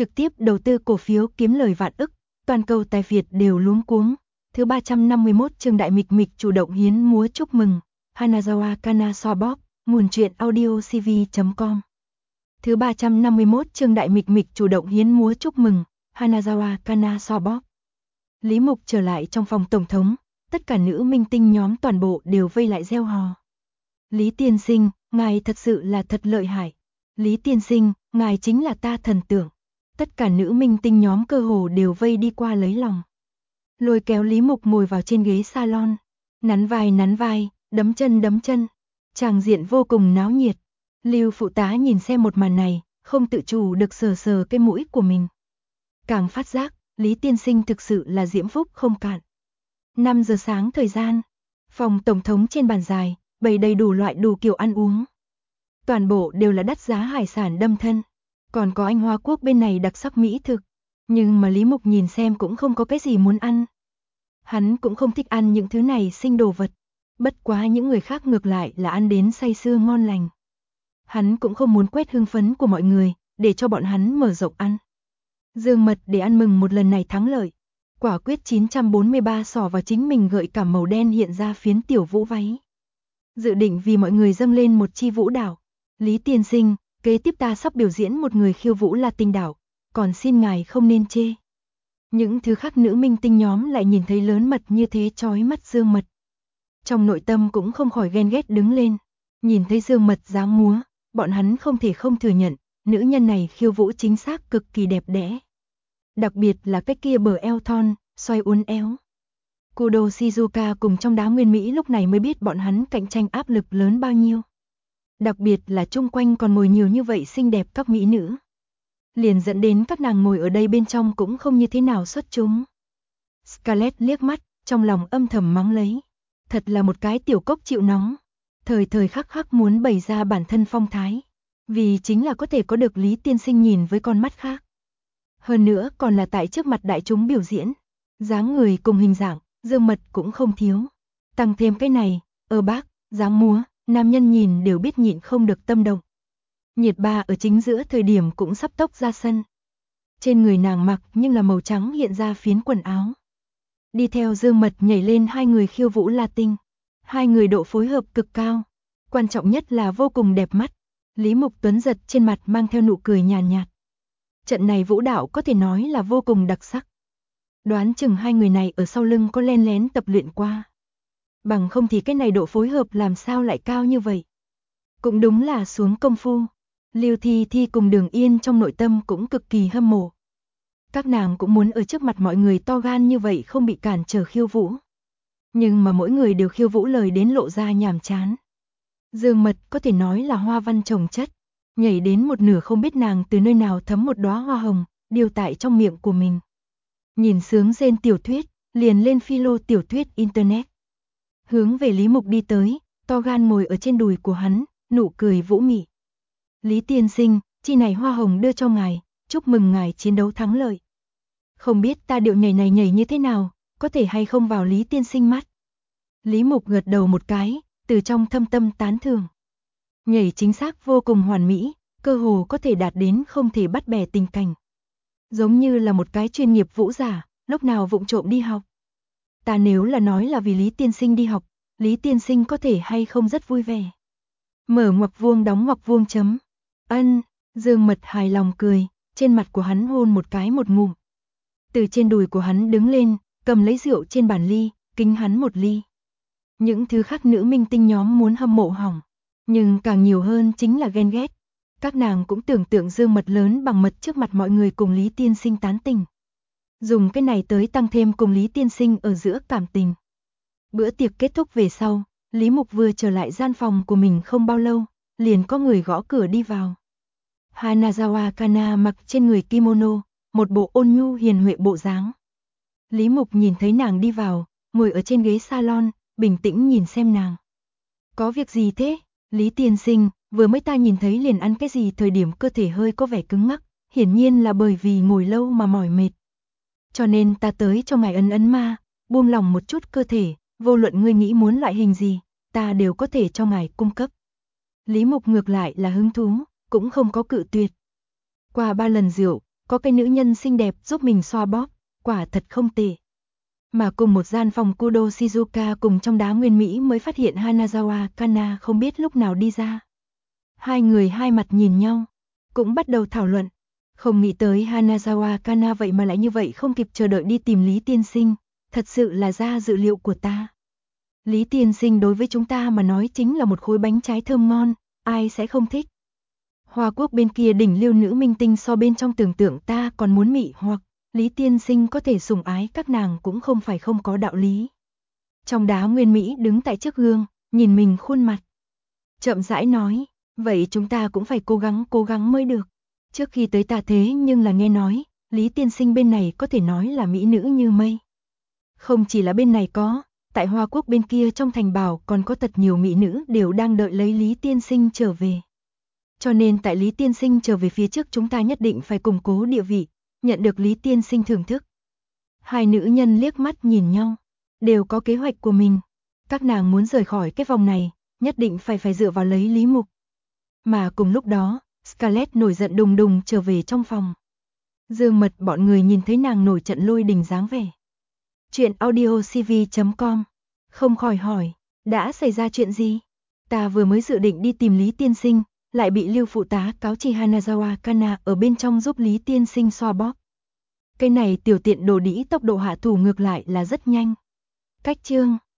trực tiếp đầu tư cổ phiếu kiếm lời vạn ức, toàn cầu tài Việt đều luống cuống. Thứ 351 chương Đại Mịch Mịch chủ động hiến múa chúc mừng, Hanazawa Kana Sobok, nguồn truyện audio cv.com. Thứ 351 chương Đại Mịch Mịch chủ động hiến múa chúc mừng, Hanazawa Kana Sobok. Lý Mục trở lại trong phòng tổng thống, tất cả nữ minh tinh nhóm toàn bộ đều vây lại reo hò. Lý tiên sinh, ngài thật sự là thật lợi hại. Lý tiên sinh, ngài chính là ta thần tượng. Tất cả nữ minh tinh nhóm cơ hồ đều vây đi qua lấy lòng. Lôi kéo Lý Mục ngồi vào trên ghế salon, nắn vai, đấm chân. Tràng diện vô cùng náo nhiệt. Lưu phụ tá nhìn xem một màn này, không tự chủ được sờ cái mũi của mình. Càng phát giác, Lý tiên sinh thực sự là diễm phúc không cạn. 5 giờ sáng thời gian, phòng tổng thống trên bàn dài, bày đầy đủ loại đủ kiểu ăn uống. Toàn bộ đều là đắt giá hải sản đâm thân, còn có anh Hoa Quốc bên này đặc sắc mỹ thực, nhưng mà Lý Mục nhìn xem cũng không có cái gì muốn ăn. Hắn cũng không thích ăn những thứ này sinh đồ vật, bất quá những người khác ngược lại là ăn đến say sưa ngon lành. Hắn cũng không muốn quét hưng phấn của mọi người, để cho bọn hắn mở rộng ăn. Dương Mật để ăn mừng một lần này thắng lợi, quả quyết 943 xỏ vào chính mình gợi cảm màu đen hiện ra phiến tiểu vũ váy. Dự định vì mọi người dâng lên một chi vũ đảo. Lý tiên sinh, kế tiếp ta sắp biểu diễn một người khiêu vũ Latin đảo, còn xin ngài không nên chê. Những thứ khác nữ minh tinh nhóm lại nhìn thấy lớn mật như thế chói mắt Dương Mật. Trong nội tâm cũng không khỏi ghen ghét đứng lên, nhìn thấy Dương Mật dáng múa, bọn hắn không thể không thừa nhận, nữ nhân này khiêu vũ chính xác cực kỳ đẹp đẽ. Đặc biệt là cái kia bờ eo thon, xoay uốn éo. Kudo Shizuka cùng trong đám nguyên Mỹ lúc này mới biết bọn hắn cạnh tranh áp lực lớn bao nhiêu. Đặc biệt là chung quanh còn ngồi nhiều như vậy xinh đẹp các mỹ nữ. Liền dẫn đến các nàng ngồi ở đây bên trong cũng không như thế nào xuất chúng. Scarlett liếc mắt, trong lòng âm thầm mắng lấy. Thật là một cái tiểu cốc chịu nóng. Thời khắc khắc muốn bày ra bản thân phong thái. Vì chính là có thể có được Lý tiên sinh nhìn với con mắt khác. Hơn nữa còn là tại trước mặt đại chúng biểu diễn. Dáng người cùng hình dạng, Dương Mật cũng không thiếu. Tăng thêm cái này, ở bác, dáng múa, nam nhân nhìn đều biết nhịn không được tâm động. Nhiệt ba ở chính giữa thời điểm cũng sắp tốc ra sân. Trên người nàng mặc nhưng là màu trắng hiện ra phiến quần áo. Đi theo Dương Mật nhảy lên hai người khiêu vũ Latin. Hai người độ phối hợp cực cao. Quan trọng nhất là vô cùng đẹp mắt. Lý Mục Tuấn giật trên mặt mang theo nụ cười nhàn nhạt. Trận này vũ đạo có thể nói là vô cùng đặc sắc. Đoán chừng hai người này ở sau lưng có len lén tập luyện qua. Bằng không thì cái này độ phối hợp làm sao lại cao như vậy. Cũng đúng là xuống công phu. Lưu Thi Thi cùng Đường Yên trong nội tâm cũng cực kỳ hâm mộ. Các nàng cũng muốn ở trước mặt mọi người to gan như vậy không bị cản trở khiêu vũ. Nhưng mà mỗi người đều khiêu vũ lời đến lộ ra nhàm chán. Dương Mật có thể nói là hoa văn chồng chất. Nhảy đến một nửa không biết nàng từ nơi nào thấm một đóa hoa hồng, điều tại trong miệng của mình. Nhìn sướng rên tiểu thuyết, liền lên philo tiểu thuyết internet. Hướng về Lý Mục đi tới, to gan ngồi ở trên đùi của hắn, nụ cười vũ mị. Lý tiên sinh, chi này hoa hồng đưa cho ngài, chúc mừng ngài chiến đấu thắng lợi. Không biết ta điệu nhảy này nhảy như thế nào, có thể hay không vào Lý tiên sinh mắt. Lý Mục gật đầu một cái, từ trong thâm tâm tán thưởng. Nhảy chính xác vô cùng hoàn mỹ, cơ hồ có thể đạt đến không thể bắt bẻ tình cảnh. Giống như là một cái chuyên nghiệp vũ giả, lúc nào vụng trộm đi học. Ta nếu là nói là vì Lý tiên sinh đi học, Lý tiên sinh có thể hay không rất vui vẻ. Mở ngoặc vuông đóng ngoặc vuông chấm. Ân, Dương Mật hài lòng cười, trên mặt của hắn hôn một cái một ngụm. Từ trên đùi của hắn đứng lên, cầm lấy rượu trên bàn ly, kính hắn một ly. Những thứ khác nữ minh tinh nhóm muốn hâm mộ hỏng, nhưng càng nhiều hơn chính là ghen ghét. Các nàng cũng tưởng tượng Dương Mật lớn bằng mật trước mặt mọi người cùng Lý tiên sinh tán tình. Dùng cái này tới tăng thêm cùng Lý tiên sinh ở giữa cảm tình. Bữa tiệc kết thúc về sau, Lý Mục vừa trở lại gian phòng của mình không bao lâu, liền có người gõ cửa đi vào. Hanazawa Kana mặc trên người kimono, một bộ ôn nhu hiền huệ bộ dáng. Lý Mục nhìn thấy nàng đi vào, ngồi ở trên ghế salon, bình tĩnh nhìn xem nàng. Có việc gì thế? Lý tiên sinh, vừa mới ta nhìn thấy liền ăn cái gì thời điểm cơ thể hơi có vẻ cứng ngắc, hiển nhiên là bởi vì ngồi lâu mà mỏi mệt. Cho nên ta tới cho ngài ấn ma, buông lỏng một chút cơ thể, vô luận ngươi nghĩ muốn loại hình gì, ta đều có thể cho ngài cung cấp. Lý Mục ngược lại là hứng thú, cũng không có cự tuyệt. Qua 3 lần rượu, có cái nữ nhân xinh đẹp giúp mình xoa bóp, quả thật không tệ. Mà cùng một gian phòng Kudo Shizuka cùng trong đá nguyên Mỹ mới phát hiện Hanazawa Kana không biết lúc nào đi ra. Hai người hai mặt nhìn nhau, cũng bắt đầu thảo luận. Không nghĩ tới Hanazawa Kana vậy mà lại như vậy không kịp chờ đợi đi tìm Lý Tiên Sinh, thật sự là ra dự liệu của ta. Lý Tiên Sinh đối với chúng ta mà nói chính là một khối bánh trái thơm ngon, ai sẽ không thích. Hoa Quốc bên kia đỉnh lưu nữ minh tinh so bên trong tưởng tượng ta còn muốn mị hoặc Lý Tiên Sinh có thể sủng ái các nàng cũng không phải không có đạo lý. Trong đá nguyên Mỹ đứng tại trước gương, nhìn mình khuôn mặt. Chậm rãi nói, vậy chúng ta cũng phải cố gắng mới được. Trước khi tới ta thế nhưng là nghe nói, Lý Tiên Sinh bên này có thể nói là mỹ nữ như mây. Không chỉ là bên này có, tại Hoa Quốc bên kia trong thành bảo còn có thật nhiều mỹ nữ đều đang đợi lấy Lý Tiên Sinh trở về. Cho nên tại Lý Tiên Sinh trở về phía trước chúng ta nhất định phải củng cố địa vị, nhận được Lý Tiên Sinh thưởng thức. Hai nữ nhân liếc mắt nhìn nhau, đều có kế hoạch của mình. Các nàng muốn rời khỏi cái vòng này, nhất định phải dựa vào lấy Lý Mục. Mà cùng lúc đó, Scarlett nổi giận đùng đùng trở về trong phòng. Dương Mật bọn người nhìn thấy nàng nổi trận lôi đình dáng vẻ. Chuyện audiocv.com không khỏi hỏi, đã xảy ra chuyện gì? Ta vừa mới dự định đi tìm Lý Tiên Sinh, lại bị Lưu phụ tá cáo chi Hanazawa Kana ở bên trong giúp Lý Tiên Sinh xoa bóp. Cái này tiểu tiện đồ đĩ tốc độ hạ thủ ngược lại là rất nhanh. Cách chương